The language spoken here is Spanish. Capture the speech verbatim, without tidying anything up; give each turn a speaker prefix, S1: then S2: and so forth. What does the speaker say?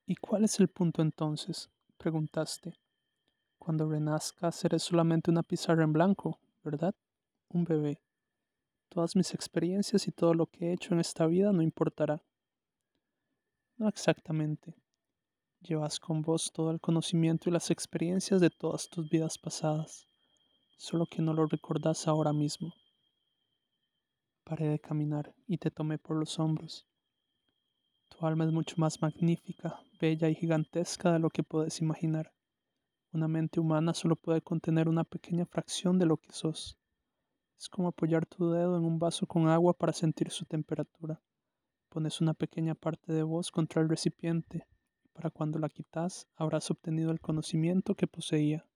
S1: ¿Y cuál es el punto entonces? Preguntaste. Cuando renazca seré solamente una pizarra en blanco, ¿verdad? Un bebé. Todas mis experiencias y todo lo que he hecho en esta vida no importará. No exactamente. Llevas con vos todo el conocimiento y las experiencias de todas tus vidas pasadas, solo que no lo recordás ahora mismo. Paré de caminar y te tomé por los hombros. Tu alma es mucho más magnífica, bella y gigantesca de lo que puedes imaginar. Una mente humana solo puede contener una pequeña fracción de lo que sos. Es como apoyar tu dedo en un vaso con agua para sentir su temperatura. Pones una pequeña parte de vos contra el recipiente. Para cuando la quitas, habrás obtenido el conocimiento que poseía.